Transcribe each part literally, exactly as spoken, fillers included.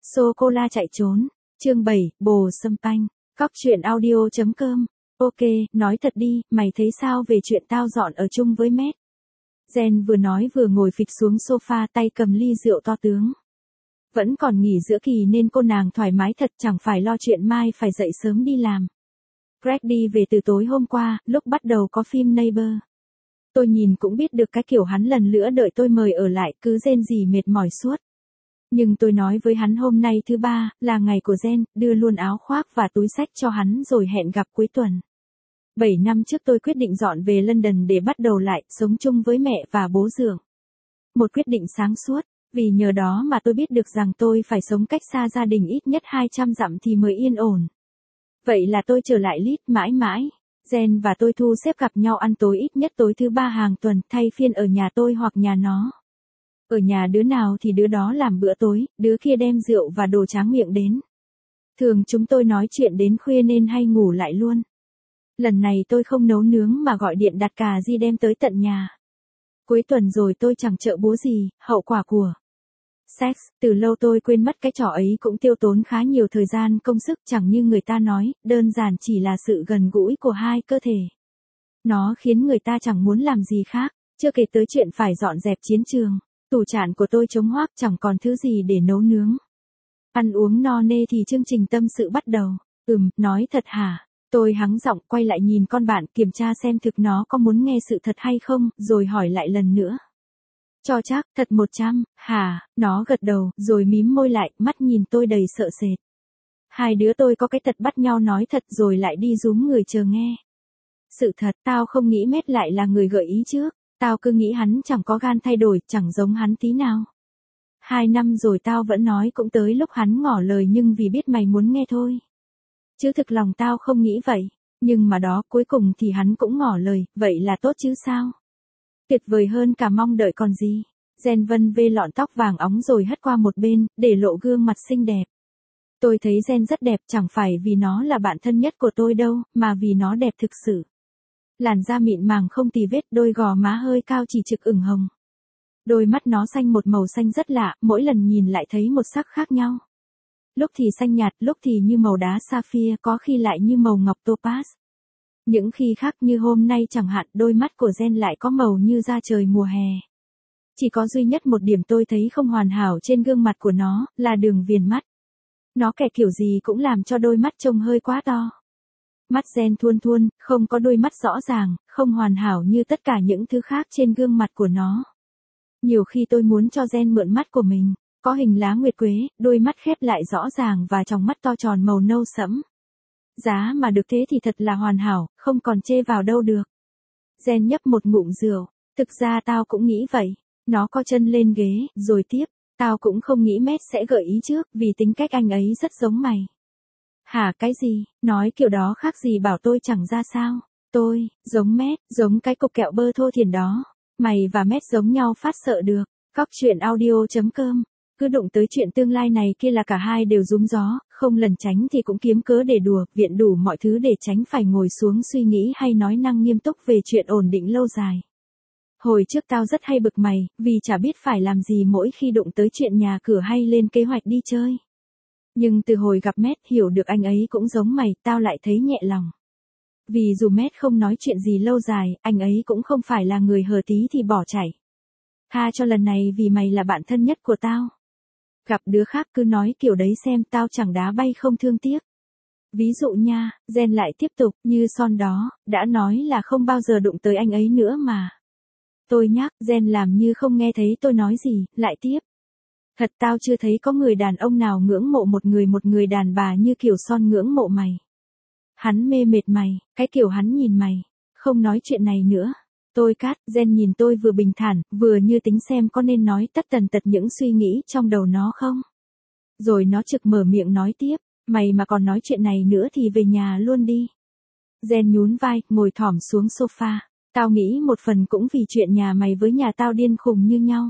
Sô-cô-la chạy trốn. Chương bảy, bồ sâm panh. Cóc truyện audio chấm com. Ok, nói thật đi, mày thấy sao về chuyện tao dọn ở chung với Matt? Jen vừa nói vừa ngồi phịch xuống sofa, tay cầm ly rượu to tướng. Vẫn còn nghỉ giữa kỳ nên cô nàng thoải mái thật, chẳng phải lo chuyện mai phải dậy sớm đi làm. Greg đi về từ tối hôm qua, lúc bắt đầu có phim Neighbor. Tôi nhìn cũng biết được cái kiểu hắn lần nữa đợi tôi mời ở lại, cứ rên rỉ mệt mỏi suốt. Nhưng tôi nói với hắn hôm nay thứ ba, là ngày của Jen, đưa luôn áo khoác và túi xách cho hắn rồi hẹn gặp cuối tuần. Bảy năm trước tôi quyết định dọn về London để bắt đầu lại, sống chung với mẹ và bố dượng. Một quyết định sáng suốt, vì nhờ đó mà tôi biết được rằng tôi phải sống cách xa gia đình ít nhất hai trăm dặm thì mới yên ổn. Vậy là tôi trở lại Leeds mãi mãi. Jen và tôi thu xếp gặp nhau ăn tối ít nhất tối thứ ba hàng tuần, thay phiên ở nhà tôi hoặc nhà nó. Ở nhà đứa nào thì đứa đó làm bữa tối, đứa kia đem rượu và đồ tráng miệng đến. Thường chúng tôi nói chuyện đến khuya nên hay ngủ lại luôn. Lần này tôi không nấu nướng mà gọi điện đặt cà ri đem tới tận nhà. Cuối tuần rồi tôi chẳng trợ búa gì, hậu quả của sex, từ lâu tôi quên mất cái trò ấy cũng tiêu tốn khá nhiều thời gian công sức, chẳng như người ta nói, đơn giản chỉ là sự gần gũi của hai cơ thể. Nó khiến người ta chẳng muốn làm gì khác, chưa kể tới chuyện phải dọn dẹp chiến trường. Tủ chạn của tôi trống hoác, chẳng còn thứ gì để nấu nướng. Ăn uống no nê thì chương trình tâm sự bắt đầu. Ừm, nói thật hả? Tôi hắng giọng quay lại nhìn con bạn, kiểm tra xem thực nó có muốn nghe sự thật hay không, rồi hỏi lại lần nữa. Cho chắc, thật một trăm, hả? Nó gật đầu, rồi mím môi lại, mắt nhìn tôi đầy sợ sệt. Hai đứa tôi có cái tật bắt nhau nói thật rồi lại đi rúm người chờ nghe. Sự thật, tao không nghĩ Matt lại là người gợi ý trước. Tao cứ nghĩ hắn chẳng có gan thay đổi, chẳng giống hắn tí nào. Hai năm rồi tao vẫn nói cũng tới lúc hắn ngỏ lời, nhưng vì biết mày muốn nghe thôi. Chứ thực lòng tao không nghĩ vậy. Nhưng mà đó, cuối cùng thì hắn cũng ngỏ lời, vậy là tốt chứ sao? Tuyệt vời hơn cả mong đợi còn gì. Jen vân vê lọn tóc vàng óng rồi hất qua một bên, để lộ gương mặt xinh đẹp. Tôi thấy Jen rất đẹp, chẳng phải vì nó là bạn thân nhất của tôi đâu, mà vì nó đẹp thực sự. Làn da mịn màng không tì vết, đôi gò má hơi cao chỉ trực ửng hồng. Đôi mắt nó xanh một màu xanh rất lạ, mỗi lần nhìn lại thấy một sắc khác nhau. Lúc thì xanh nhạt, lúc thì như màu đá sapphire, có khi lại như màu ngọc topaz. Những khi khác như hôm nay chẳng hạn, đôi mắt của Jen lại có màu như da trời mùa hè. Chỉ có duy nhất một điểm tôi thấy không hoàn hảo trên gương mặt của nó, là đường viền mắt. Nó kẻ kiểu gì cũng làm cho đôi mắt trông hơi quá to. Mắt Jen thuôn thuôn, không có đôi mắt rõ ràng, không hoàn hảo như tất cả những thứ khác trên gương mặt của nó. Nhiều khi tôi muốn cho Jen mượn mắt của mình, có hình lá nguyệt quế, đôi mắt khép lại rõ ràng và tròng mắt to tròn màu nâu sẫm. Giá mà được thế thì thật là hoàn hảo, không còn chê vào đâu được. Jen nhấp một ngụm rượu, thực ra tao cũng nghĩ vậy. Nó co chân lên ghế, rồi tiếp, tao cũng không nghĩ Matt sẽ gợi ý trước, vì tính cách anh ấy rất giống mày. Hả, cái gì? Nói kiểu đó khác gì bảo tôi chẳng ra sao? Tôi, giống Matt, giống cái cục kẹo bơ thô thiển đó. Mày và Matt giống nhau phát sợ được. Cóc truyện audio chấm com. Cứ đụng tới chuyện tương lai này kia là cả hai đều rúm gió, không lẩn tránh thì cũng kiếm cớ để đùa, viện đủ mọi thứ để tránh phải ngồi xuống suy nghĩ hay nói năng nghiêm túc về chuyện ổn định lâu dài. Hồi trước tao rất hay bực mày, vì chả biết phải làm gì mỗi khi đụng tới chuyện nhà cửa hay lên kế hoạch đi chơi. Nhưng từ hồi gặp Matt, hiểu được anh ấy cũng giống mày, tao lại thấy nhẹ lòng. Vì dù Matt không nói chuyện gì lâu dài, anh ấy cũng không phải là người hờ tí thì bỏ chạy. Tha cho lần này vì mày là bạn thân nhất của tao. Gặp đứa khác cứ nói kiểu đấy xem, tao chẳng đá bay không thương tiếc. Ví dụ nha, Jen lại tiếp tục, như Son đó, đã nói là không bao giờ đụng tới anh ấy nữa mà. Tôi nhắc, Jen làm như không nghe thấy tôi nói gì, lại tiếp. Thật tao chưa thấy có người đàn ông nào ngưỡng mộ một người một người đàn bà như kiểu Son ngưỡng mộ mày. Hắn mê mệt mày, cái kiểu hắn nhìn mày. Không nói chuyện này nữa. Tôi cắt, Jen nhìn tôi vừa bình thản, vừa như tính xem có nên nói tất tần tật những suy nghĩ trong đầu nó không. Rồi nó trực mở miệng nói tiếp, mày mà còn nói chuyện này nữa thì về nhà luôn đi. Jen nhún vai, ngồi thỏm xuống sofa. Tao nghĩ một phần cũng vì chuyện nhà mày với nhà tao điên khùng như nhau.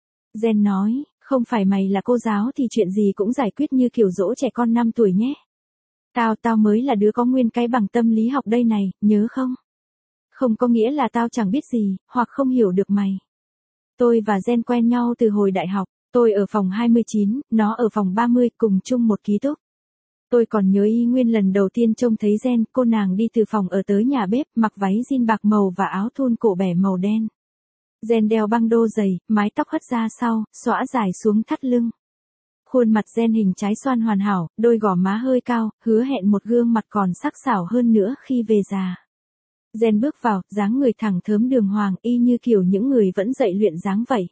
Jen nói, không phải mày là cô giáo thì chuyện gì cũng giải quyết như kiểu dỗ trẻ con năm tuổi nhé. Tao, tao mới là đứa có nguyên cái bằng tâm lý học đây này, nhớ không? Không có nghĩa là tao chẳng biết gì, hoặc không hiểu được mày. Tôi và Jen quen nhau từ hồi đại học, Tôi ở phòng hai mươi chín, nó ở phòng ba mươi, cùng chung một ký túc. Tôi còn nhớ y nguyên lần đầu tiên trông thấy Jen, cô nàng đi từ phòng ở tới nhà bếp, mặc váy jean bạc màu và áo thun cổ bẻ màu đen. Jen đeo băng đô dày, mái tóc hất ra sau, xõa dài xuống thắt lưng. Khuôn mặt Jen hình trái xoan hoàn hảo, đôi gò má hơi cao, hứa hẹn một gương mặt còn sắc sảo hơn nữa khi về già. Jen bước vào, dáng người thẳng thớm đường hoàng, y như kiểu những người vẫn dậy luyện dáng vậy.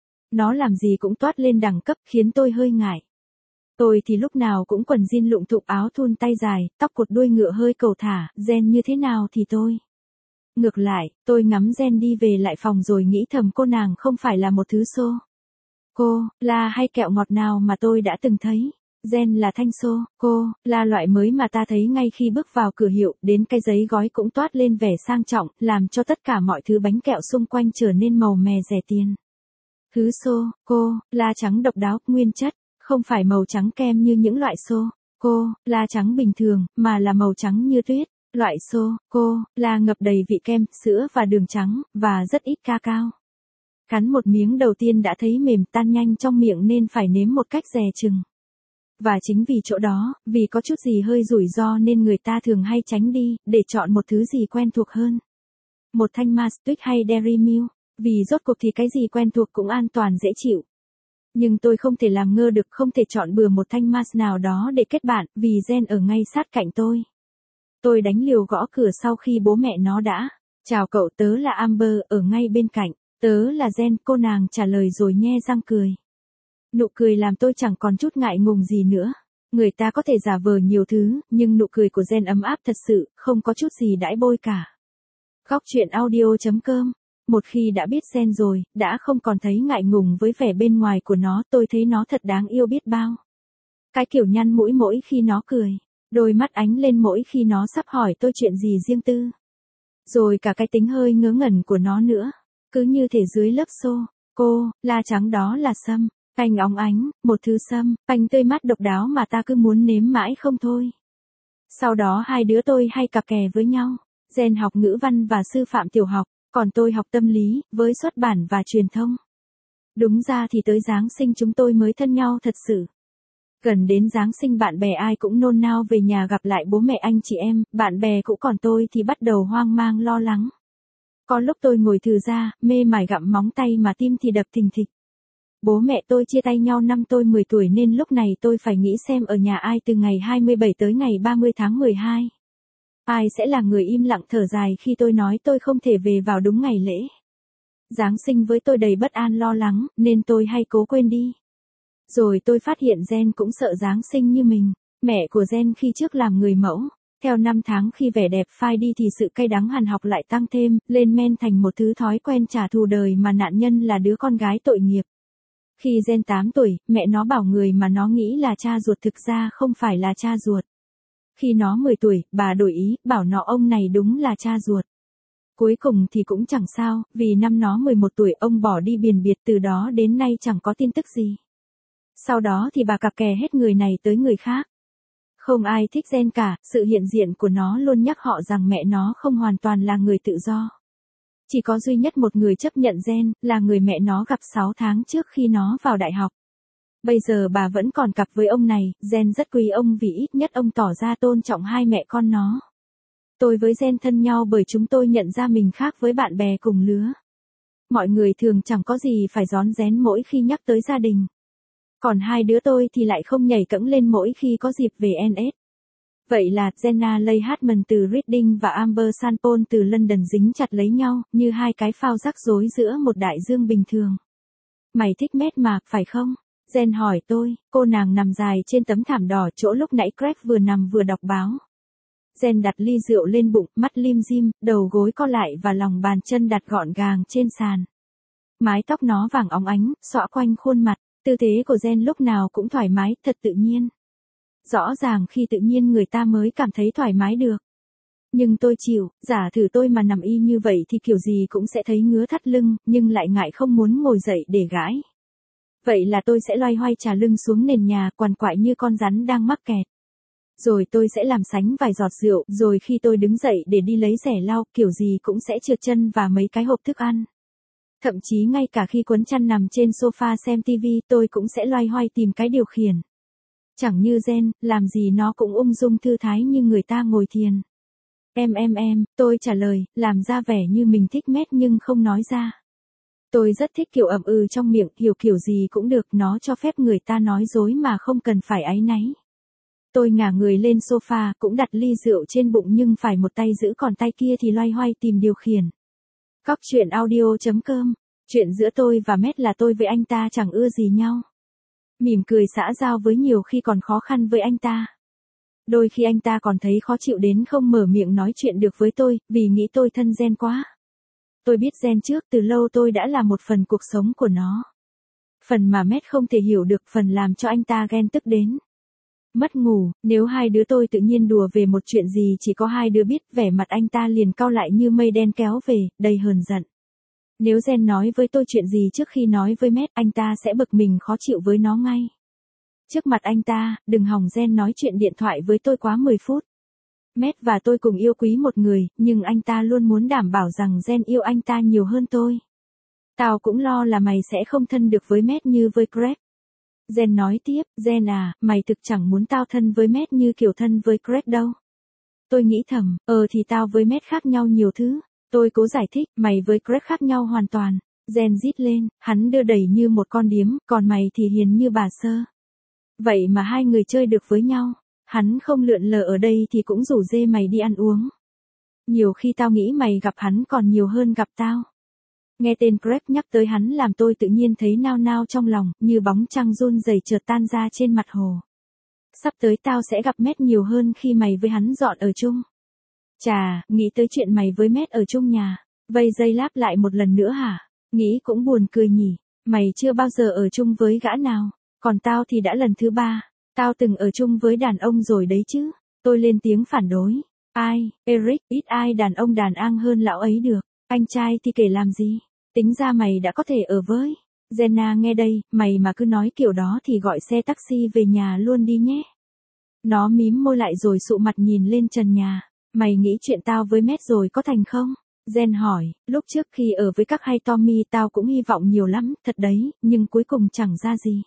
Nó làm gì cũng toát lên đẳng cấp, khiến tôi hơi ngại. Tôi thì lúc nào cũng quần jean lụng thụng, áo thun tay dài, tóc cột đuôi ngựa hơi cầu thả, Jen như thế nào thì tôi. Ngược lại, tôi ngắm Jen đi về lại phòng rồi nghĩ thầm cô nàng không phải là một thứ xô. Cô, la hay kẹo ngọt nào mà tôi đã từng thấy. Jen là thanh xô, cô, là loại mới mà ta thấy ngay khi bước vào cửa hiệu, đến cái giấy gói cũng toát lên vẻ sang trọng, làm cho tất cả mọi thứ bánh kẹo xung quanh trở nên màu mè rẻ tiền. Thứ xô, cô, la trắng độc đáo, nguyên chất, không phải màu trắng kem như những loại xô, cô, la trắng bình thường, mà là màu trắng như tuyết. Loại xô, cô, la ngập đầy vị kem, sữa và đường trắng, và rất ít cacao. Cắn một miếng đầu tiên đã thấy mềm tan nhanh trong miệng nên phải nếm một cách dè chừng. Và chính vì chỗ đó, vì có chút gì hơi rủi ro nên người ta thường hay tránh đi, để chọn một thứ gì quen thuộc hơn. Một thanh Mars Twix hay Dairy Milk, vì rốt cuộc thì cái gì quen thuộc cũng an toàn dễ chịu. Nhưng tôi không thể làm ngơ được, không thể chọn bừa một thanh Mars nào đó để kết bạn, vì Jen ở ngay sát cạnh tôi. Tôi đánh liều gõ cửa sau khi bố mẹ nó đã. Chào cậu, tớ là Amber, ở ngay bên cạnh. Tớ là Jen, cô nàng trả lời rồi nhe răng cười. Nụ cười làm tôi chẳng còn chút ngại ngùng gì nữa. Người ta có thể giả vờ nhiều thứ, nhưng nụ cười của Jen ấm áp thật sự, không có chút gì đãi bôi cả. Góc truyện audio chấm com. Một khi đã biết Jen rồi, đã không còn thấy ngại ngùng với vẻ bên ngoài của nó, tôi thấy nó thật đáng yêu biết bao. Cái kiểu nhăn mũi mỗi khi nó cười. Đôi mắt ánh lên mỗi khi nó sắp hỏi tôi chuyện gì riêng tư. Rồi cả cái tính hơi ngớ ngẩn của nó nữa. Cứ như thể dưới lớp xô, cô, la trắng đó là sâm, canh óng ánh, một thứ sâm, canh tươi mát độc đáo mà ta cứ muốn nếm mãi không thôi. Sau đó hai đứa tôi hay cặp kè với nhau. Jen học ngữ văn và sư phạm tiểu học, còn tôi học tâm lý, với xuất bản và truyền thông. Đúng ra thì tới Giáng sinh chúng tôi mới thân nhau thật sự. Gần đến Giáng sinh bạn bè ai cũng nôn nao về nhà gặp lại bố mẹ anh chị em, bạn bè cũ, còn tôi thì bắt đầu hoang mang lo lắng. Có lúc tôi ngồi thừ ra, mê mải gặm móng tay mà tim thì đập thình thịch. Bố mẹ tôi chia tay nhau năm tôi mười tuổi nên lúc này tôi phải nghĩ xem ở nhà ai từ ngày hai mươi bảy tới ngày ba mươi tháng mười hai. Ai sẽ là người im lặng thở dài khi tôi nói tôi không thể về vào đúng ngày lễ. Giáng sinh với tôi đầy bất an lo lắng, nên tôi hay cố quên đi. Rồi tôi phát hiện Jen cũng sợ Giáng sinh như mình. Mẹ của Jen khi trước làm người mẫu. Theo năm tháng khi vẻ đẹp phai đi thì sự cay đắng hằn học lại tăng thêm, lên men thành một thứ thói quen trả thù đời mà nạn nhân là đứa con gái tội nghiệp. Khi Jen tám tuổi, mẹ nó bảo người mà nó nghĩ là cha ruột thực ra không phải là cha ruột. Khi nó mười tuổi, bà đổi ý, bảo nó ông này đúng là cha ruột. Cuối cùng thì cũng chẳng sao, vì năm nó mười một tuổi ông bỏ đi biền biệt, từ đó đến nay chẳng có tin tức gì. Sau đó thì bà cặp kè hết người này tới người khác. Không ai thích Jen cả, sự hiện diện của nó luôn nhắc họ rằng mẹ nó không hoàn toàn là người tự do. Chỉ có duy nhất một người chấp nhận Jen, là người mẹ nó gặp sáu tháng trước khi nó vào đại học. Bây giờ bà vẫn còn cặp với ông này, Jen rất quý ông vì ít nhất ông tỏ ra tôn trọng hai mẹ con nó. Tôi với Jen thân nhau bởi chúng tôi nhận ra mình khác với bạn bè cùng lứa. Mọi người thường chẳng có gì phải rón rén mỗi khi nhắc tới gia đình. Còn hai đứa tôi thì lại không nhảy cẫng lên mỗi khi có dịp về en ét. Vậy là Jenna Leigh Hartman từ Reading và Amber Sanpon từ London dính chặt lấy nhau, như hai cái phao rắc rối giữa một đại dương bình thường. Mày thích Matt mà, phải không? Jen hỏi tôi, cô nàng nằm dài trên tấm thảm đỏ chỗ lúc nãy Craig vừa nằm vừa đọc báo. Jen đặt ly rượu lên bụng, mắt lim dim, đầu gối co lại và lòng bàn chân đặt gọn gàng trên sàn. Mái tóc nó vàng óng ánh, xõa quanh khuôn mặt, tư thế của Jen lúc nào cũng thoải mái, thật tự nhiên. Rõ ràng khi tự nhiên người ta mới cảm thấy thoải mái được. Nhưng tôi chịu, giả thử tôi mà nằm y như vậy thì kiểu gì cũng sẽ thấy ngứa thắt lưng, nhưng lại ngại không muốn ngồi dậy để gãi. Vậy là tôi sẽ loay hoay trà lưng xuống nền nhà, quằn quại như con rắn đang mắc kẹt. Rồi tôi sẽ làm sánh vài giọt rượu, rồi khi tôi đứng dậy để đi lấy rẻ lau, kiểu gì cũng sẽ trượt chân và mấy cái hộp thức ăn. Thậm chí ngay cả khi quấn chăn nằm trên sofa xem tivi tôi cũng sẽ loay hoay tìm cái điều khiển. Chẳng như Jen, làm gì nó cũng ung dung thư thái như người ta ngồi thiền. Em em em, tôi trả lời, làm ra vẻ như mình thích Matt nhưng không nói ra. Tôi rất thích kiểu ậm ừ trong miệng, hiểu kiểu gì cũng được, nó cho phép người ta nói dối mà không cần phải áy náy. Tôi ngả người lên sofa, cũng đặt ly rượu trên bụng nhưng phải một tay giữ còn tay kia thì loay hoay tìm điều khiển. Cóc truyện audio chấm com. Chuyện giữa tôi và Matt là tôi với anh ta chẳng ưa gì nhau. Mỉm cười xã giao với nhiều khi còn khó khăn với anh ta. Đôi khi anh ta còn thấy khó chịu đến không mở miệng nói chuyện được với tôi, vì nghĩ tôi thân Jen quá. Tôi biết Jen trước từ lâu, tôi đã là một phần cuộc sống của nó. Phần mà Matt không thể hiểu được, phần làm cho anh ta ghen tức đến. Mất ngủ, nếu hai đứa tôi tự nhiên đùa về một chuyện gì chỉ có hai đứa biết, vẻ mặt anh ta liền cau lại như mây đen kéo về, đầy hờn giận. Nếu Jen nói với tôi chuyện gì trước khi nói với Matt, anh ta sẽ bực mình khó chịu với nó ngay. Trước mặt anh ta, đừng hòng Jen nói chuyện điện thoại với tôi quá mười phút. Matt và tôi cùng yêu quý một người, nhưng anh ta luôn muốn đảm bảo rằng Jen yêu anh ta nhiều hơn tôi. Tao cũng lo là mày sẽ không thân được với Matt như với Greg. Jen nói tiếp, Jen à, mày thực chẳng muốn tao thân với Matt như kiểu thân với Greg đâu. Tôi nghĩ thầm, ờ thì tao với Matt khác nhau nhiều thứ. Tôi cố giải thích, mày với Greg khác nhau hoàn toàn. Jen rít lên, hắn đưa đẩy như một con điếm, còn mày thì hiền như bà sơ. Vậy mà hai người chơi được với nhau. Hắn không lượn lờ ở đây thì cũng rủ dê mày đi ăn uống. Nhiều khi tao nghĩ mày gặp hắn còn nhiều hơn gặp tao. Nghe tên Greg nhắc tới hắn làm tôi tự nhiên thấy nao nao trong lòng, như bóng trăng run rẩy chợt tan ra trên mặt hồ. Sắp tới tao sẽ gặp Matt nhiều hơn khi mày với hắn dọn ở chung. Chà, nghĩ tới chuyện mày với Matt ở chung nhà. Vây dây láp lại một lần nữa hả? Nghĩ cũng buồn cười nhỉ. Mày chưa bao giờ ở chung với gã nào. Còn tao thì đã lần thứ ba. Tao từng ở chung với đàn ông rồi đấy chứ. Tôi lên tiếng phản đối. Ai, Eric, ít ai đàn ông đàn ang hơn lão ấy được. Anh trai thì kể làm gì. Tính ra mày đã có thể ở với. Jenna nghe đây, mày mà cứ nói kiểu đó thì gọi xe taxi về nhà luôn đi nhé. Nó mím môi lại rồi sụ mặt nhìn lên trần nhà. Mày nghĩ chuyện tao với Matt rồi có thành không? Jen hỏi, lúc trước khi ở với các hay Tommy tao cũng hy vọng nhiều lắm, thật đấy, nhưng cuối cùng chẳng ra gì.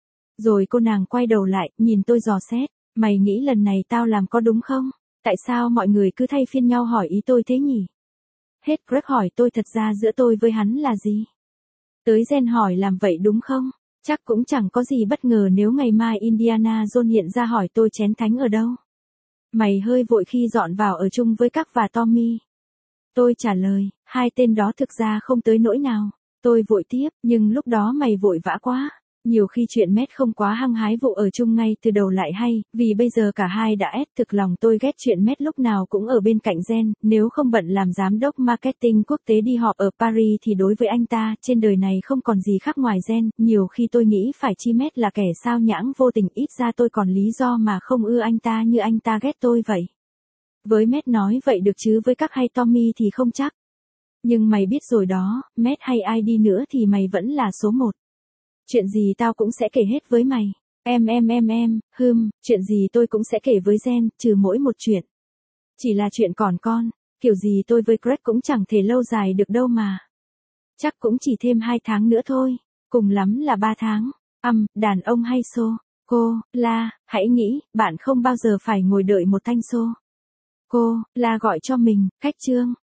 Rồi cô nàng quay đầu lại, nhìn tôi dò xét, mày nghĩ lần này tao làm có đúng không? Tại sao mọi người cứ thay phiên nhau hỏi ý tôi thế nhỉ? Hết Greg hỏi tôi thật ra giữa tôi với hắn là gì? Tới Jen hỏi làm vậy đúng không? Chắc cũng chẳng có gì bất ngờ nếu ngày mai Indiana Jones hiện ra hỏi tôi chén thánh ở đâu. Mày hơi vội khi dọn vào ở chung với các và Tommy. Tôi trả lời, hai tên đó thực ra không tới nỗi nào. Tôi vội tiếp, nhưng lúc đó mày vội vã quá. Nhiều khi chuyện Matt không quá hăng hái vụ ở chung ngay từ đầu lại hay, vì bây giờ cả hai đã ép thực lòng tôi ghét chuyện Matt lúc nào cũng ở bên cạnh Jen, nếu không bận làm giám đốc marketing quốc tế đi họp ở Paris thì đối với anh ta, trên đời này không còn gì khác ngoài Jen, nhiều khi tôi nghĩ phải chi Matt là kẻ sao nhãng vô tình, ít ra tôi còn lý do mà không ưa anh ta như anh ta ghét tôi vậy. Với Matt nói vậy được chứ với các hay Tommy thì không chắc. Nhưng mày biết rồi đó, Matt hay ai đi nữa thì mày vẫn là số một. Chuyện gì tao cũng sẽ kể hết với mày. Em em em em, hừm, chuyện gì tôi cũng sẽ kể với Jen, trừ mỗi một chuyện. Chỉ là chuyện còn con, kiểu gì tôi với Greg cũng chẳng thể lâu dài được đâu mà. Chắc cũng chỉ thêm hai tháng nữa thôi, cùng lắm là ba tháng. Âm, um, đàn ông hay xô. Cô, La, hãy nghĩ, bạn không bao giờ phải ngồi đợi một thanh xô. Cô, La gọi cho mình, khách trương.